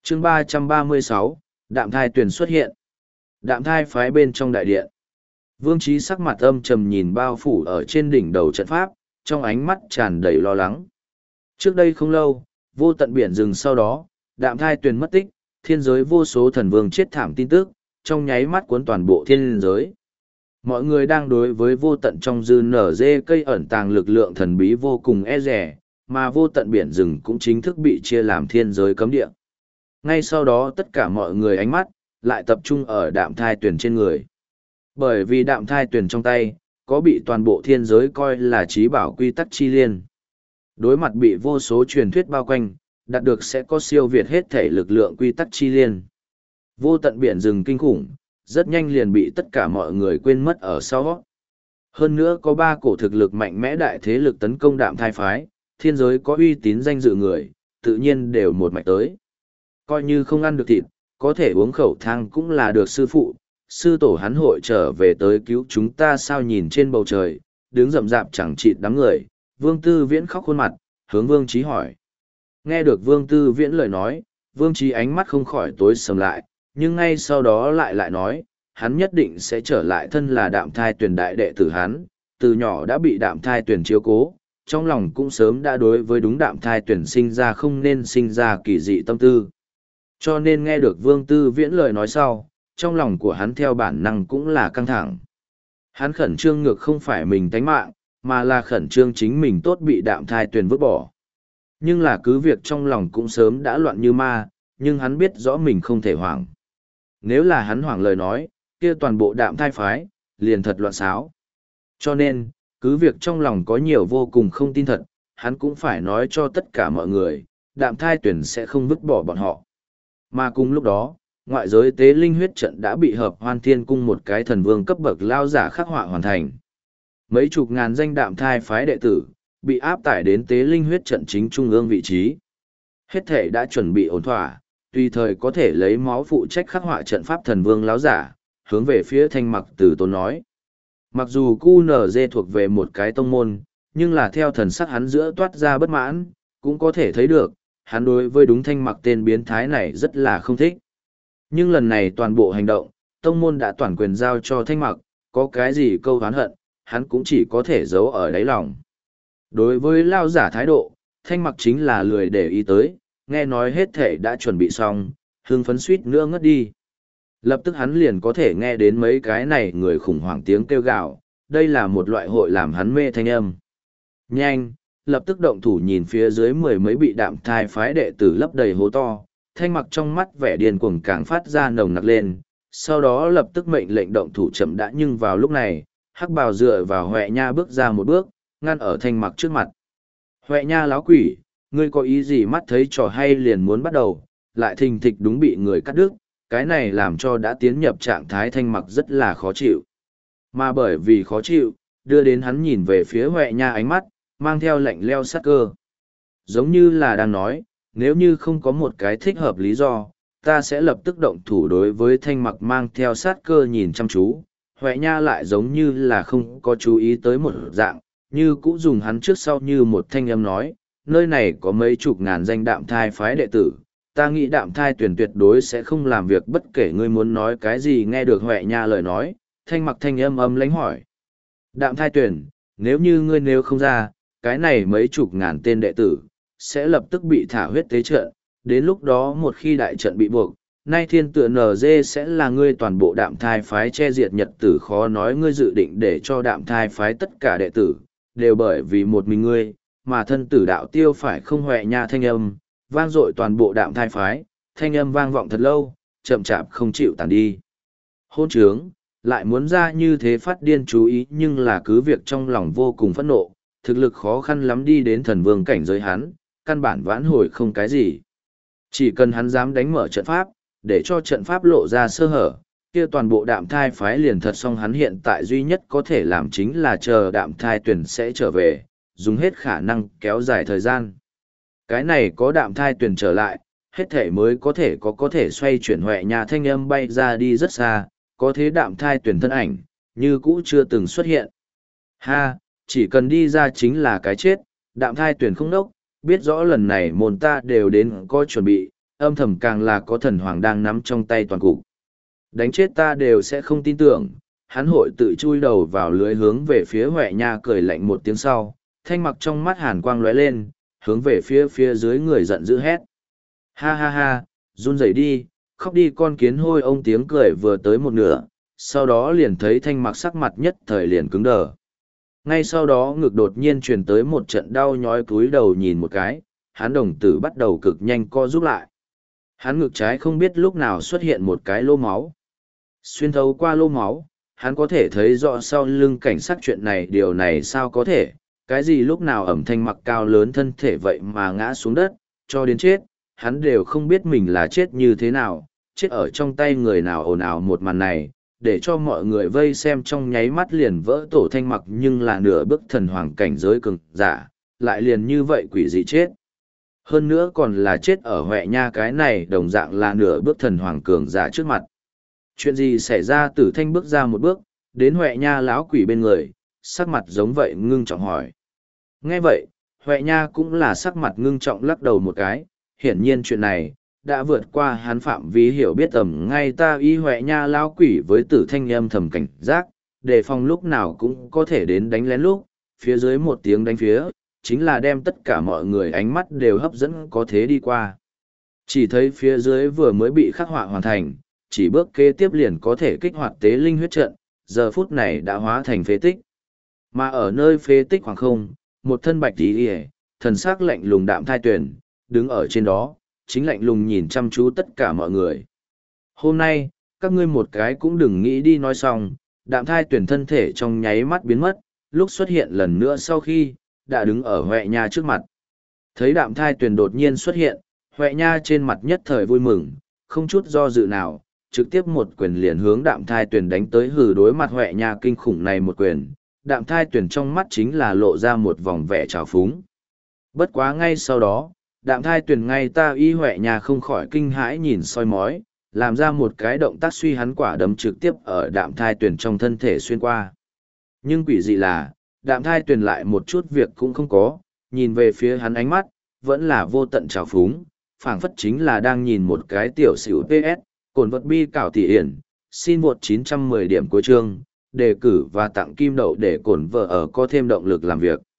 chương 336, đạm thai tuyển xuất hiện. Đạm thai phái bên trong đại điện. Vương Trí sắc mặt âm trầm nhìn bao phủ ở trên đỉnh đầu trận pháp, trong ánh mắt tràn đầy lo lắng. Trước đây không lâu, vô tận biển rừng sau đó, đạm thai tuyển mất tích, thiên giới vô số thần vương chết thảm tin tức, trong nháy mắt cuốn toàn bộ thiên giới. Mọi người đang đối với vô tận trong dư nở dê cây ẩn tàng lực lượng thần bí vô cùng e rẻ, mà vô tận biển rừng cũng chính thức bị chia làm thiên giới cấm địa. Ngay sau đó tất cả mọi người ánh mắt, lại tập trung ở đạm thai tuyển trên người. Bởi vì đạm thai tuyển trong tay, có bị toàn bộ thiên giới coi là trí bảo quy tắc chi liên. Đối mặt bị vô số truyền thuyết bao quanh, đạt được sẽ có siêu việt hết thể lực lượng quy tắc chi liên. Vô tận biển rừng kinh khủng, rất nhanh liền bị tất cả mọi người quên mất ở sau. Hơn nữa có 3 cổ thực lực mạnh mẽ đại thế lực tấn công đạm thai phái, thiên giới có uy tín danh dự người, tự nhiên đều một mạch tới. Coi như không ăn được thịt, có thể uống khẩu thang cũng là được sư phụ, sư tổ hắn hội trở về tới cứu chúng ta sao nhìn trên bầu trời, đứng rậm rạp chẳng chịt đám người, Vương Tư Viễn khóc khuôn mặt, hướng Vương Trí hỏi. Nghe được Vương Tư Viễn lời nói, Vương Trí ánh mắt không khỏi tối sầm lại, nhưng ngay sau đó lại nói, hắn nhất định sẽ trở lại thân là đạm thai tuyển đại đệ tử hắn, từ nhỏ đã bị đạm thai tuyển chiếu cố, trong lòng cũng sớm đã đối với đúng đạm thai tuyển sinh ra không nên sinh ra kỳ dị tâm tư. Cho nên nghe được Vương Tư Viễn lời nói sau, trong lòng của hắn theo bản năng cũng là căng thẳng. Hắn khẩn trương ngược không phải mình tánh mạng, mà là khẩn trương chính mình tốt bị đạm thai tuyển vứt bỏ. Nhưng là cứ việc trong lòng cũng sớm đã loạn như ma, nhưng hắn biết rõ mình không thể hoảng. Nếu là hắn hoảng lời nói, kia toàn bộ đạm thai phái, liền thật loạn xáo. Cho nên, cứ việc trong lòng có nhiều vô cùng không tin thật, hắn cũng phải nói cho tất cả mọi người, đạm thai tuyển sẽ không vứt bỏ bọn họ. Mà cùng lúc đó, ngoại giới tế linh huyết trận đã bị hợp hoan thiên cung một cái thần vương cấp bậc lao giả khắc họa hoàn thành. Mấy chục ngàn danh đạm thai phái đệ tử, bị áp tải đến tế linh huyết trận chính trung ương vị trí. Hết thể đã chuẩn bị ổn thỏa, tùy thời có thể lấy máu phụ trách khắc họa trận pháp thần vương láo giả, hướng về phía Thanh Mặc Tử Tôn nói. Mặc dù QNZ thuộc về một cái tông môn, nhưng là theo thần sắc hắn giữa toát ra bất mãn, cũng có thể thấy được, hắn đối với đúng Thanh Mặc tên biến thái này rất là không thích. Nhưng lần này toàn bộ hành động, tông môn đã toàn quyền giao cho Thanh Mặc, có cái gì câu oán hận, hắn cũng chỉ có thể giấu ở đáy lòng. Đối với lao giả thái độ, Thanh Mặc chính là lười để ý tới, nghe nói hết thể đã chuẩn bị xong, hưng phấn suýt nữa ngất đi. Lập tức hắn liền có thể nghe đến mấy cái này người khủng hoảng tiếng kêu gào, đây là một loại hội làm hắn mê thanh âm. Nhanh, lập tức động thủ nhìn phía dưới 10 mấy bị đạm thai phái đệ tử lấp đầy hố to, Thanh Mặc trong mắt vẻ điên cuồng càng phát ra nồng nặc lên, sau đó lập tức mệnh lệnh động thủ chậm đã, nhưng vào lúc này, Hắc Bào dựa vào Huệ Nha bước ra một bước, ngăn ở Thanh Mặc trước mặt. Huệ Nha láo quỷ, ngươi có ý gì mắt thấy trò hay liền muốn bắt đầu, lại thình thịch đúng bị người cắt đứt, cái này làm cho đã tiến nhập trạng thái Thanh Mặc rất là khó chịu. Mà bởi vì khó chịu, đưa đến hắn nhìn về phía Huệ Nha ánh mắt, mang theo lạnh leo sát cơ. Giống như là đang nói, nếu như không có một cái thích hợp lý do, ta sẽ lập tức động thủ đối với Thanh Mặc mang theo sát cơ nhìn chăm chú. Huệ Nha lại giống như là không có chú ý tới một dạng, như cũ dùng hắn trước sau như một thanh âm nói, nơi này có mấy chục ngàn danh đạm thai phái đệ tử, ta nghĩ đạm thai tuyển tuyệt đối sẽ không làm việc bất kể ngươi muốn nói cái gì. Nghe được Huệ Nha lời nói, Thanh Mặc thanh âm ấm lãnh hỏi. Đạm thai tuyển, nếu như ngươi nếu không ra, cái này mấy chục ngàn tên đệ tử, sẽ lập tức bị thả huyết tế trận, đến lúc đó một khi đại trận bị buộc, nay thiên tựa NG sẽ là ngươi toàn bộ đạm thai phái che diệt nhật tử. Khó nói ngươi dự định để cho đạm thai phái tất cả đệ tử, đều bởi vì một mình ngươi, mà thân tử đạo tiêu phải không? Huệ Nha thanh âm, vang dội toàn bộ đạm thai phái, thanh âm vang vọng thật lâu, chậm chạp không chịu tàn đi. Hôn trướng, lại muốn ra như thế phát điên chú ý, nhưng là cứ việc trong lòng vô cùng phẫn nộ, thực lực khó khăn lắm đi đến thần vương cảnh giới hắn, căn bản vãn hồi không cái gì. Chỉ cần hắn dám đánh mở trận pháp, để cho trận pháp lộ ra sơ hở, kia toàn bộ đạm thai phái liền thật xong. Hắn hiện tại duy nhất có thể làm chính là chờ đạm thai tuyển sẽ trở về, dùng hết khả năng kéo dài thời gian. Cái này có đạm thai tuyển trở lại, hết thể mới có thể xoay chuyển. Huệ Nha thanh âm bay ra đi rất xa, có thế đạm thai tuyển thân ảnh, như cũ chưa từng xuất hiện. Ha, chỉ cần đi ra chính là cái chết, đạm thai tuyển không nốc, biết rõ lần này môn ta đều đến có chuẩn bị, âm thầm càng là có thần hoàng đang nắm trong tay toàn cục. Đánh chết ta đều sẽ không tin tưởng, hắn hội tự chui đầu vào lưới hướng về phía Huệ Nha cười lạnh một tiếng sau, Thanh Mặc trong mắt hàn quang lóe lên, hướng về phía dưới người giận dữ hét. Ha ha ha, run rẩy đi, khóc đi con kiến hôi. Ông tiếng cười vừa tới một nửa, sau đó liền thấy Thanh Mặc sắc mặt nhất thời liền cứng đờ. Ngay sau đó ngực đột nhiên truyền tới một trận đau nhói, cúi đầu nhìn một cái, hắn đồng tử bắt đầu cực nhanh co rút lại. Hắn ngực trái không biết lúc nào xuất hiện một cái lô máu. Xuyên thấu qua lô máu, hắn có thể thấy rõ sau lưng cảnh sát chuyện này. Điều này sao có thể, cái gì lúc nào ẩm Thanh Mặc cao lớn thân thể vậy mà ngã xuống đất, cho đến chết, hắn đều không biết mình là chết như thế nào, chết ở trong tay người nào. Ồn ào một màn này, để cho mọi người vây xem trong nháy mắt liền vỡ tổ. Thanh Mặc nhưng là nửa bước thần hoàng cảnh giới cường giả, lại liền như vậy quỷ dị chết. Hơn nữa còn là chết ở Huệ Nha cái này đồng dạng là nửa bước thần hoàng cường giả trước mặt. Chuyện gì xảy ra? Tử Thanh bước ra một bước, đến Huệ Nha lão quỷ bên người, sắc mặt giống vậy ngưng trọng hỏi. Nghe vậy, Huệ Nha cũng là sắc mặt ngưng trọng lắc đầu một cái, hiển nhiên chuyện này đã vượt qua hắn phạm vi hiểu biết. Tầm ngay ta y Huệ Nha lão quỷ với Tử Thanh âm thầm cảnh giác, đề phòng lúc nào cũng có thể đến đánh lén lúc, phía dưới một tiếng đánh phía, chính là đem tất cả mọi người ánh mắt đều hấp dẫn có thế đi qua. Chỉ thấy phía dưới vừa mới bị khắc họa hoàn thành, chỉ bước kế tiếp liền có thể kích hoạt tế linh huyết trận, giờ phút này đã hóa thành phế tích. Mà ở nơi phế tích khoảng không, một thân bạch tí hề, thần sắc lạnh lùng Đạm Thai Tuyền, đứng ở trên đó, chính lạnh lùng nhìn chăm chú tất cả mọi người. Hôm nay, các ngươi một cái cũng đừng nghĩ đi. Nói xong, Đạm Thai Tuyền thân thể trong nháy mắt biến mất, lúc xuất hiện lần nữa sau khi, đã đứng ở Huệ Nha trước mặt. Thấy Đạm Thai Tuyền đột nhiên xuất hiện, Huệ Nha trên mặt nhất thời vui mừng, không chút do dự nào, trực tiếp một quyền liền hướng Đạm Thai Tuyền đánh tới. Hừ, đối mặt Huệ Nha kinh khủng này một quyền, Đạm Thai Tuyền trong mắt chính là lộ ra một vòng vẻ trào phúng. Bất quá ngay sau đó, Đạm Thai Tuyền ngay ta y Huệ Nha không khỏi kinh hãi nhìn soi mói, làm ra một cái động tác suy hắn quả đấm trực tiếp ở Đạm Thai Tuyền trong thân thể xuyên qua. Nhưng quỷ dị là, Đạm Thai Tuyền lại một chút việc cũng không có, nhìn về phía hắn ánh mắt, vẫn là vô tận trào phúng, phảng phất chính là đang nhìn một cái tiểu xỉu PS, cồn vật bi cảo tỷ hiển, xin vượt 910 điểm cuối chương, đề cử và tặng kim đậu để cồn vợ ở có thêm động lực làm việc.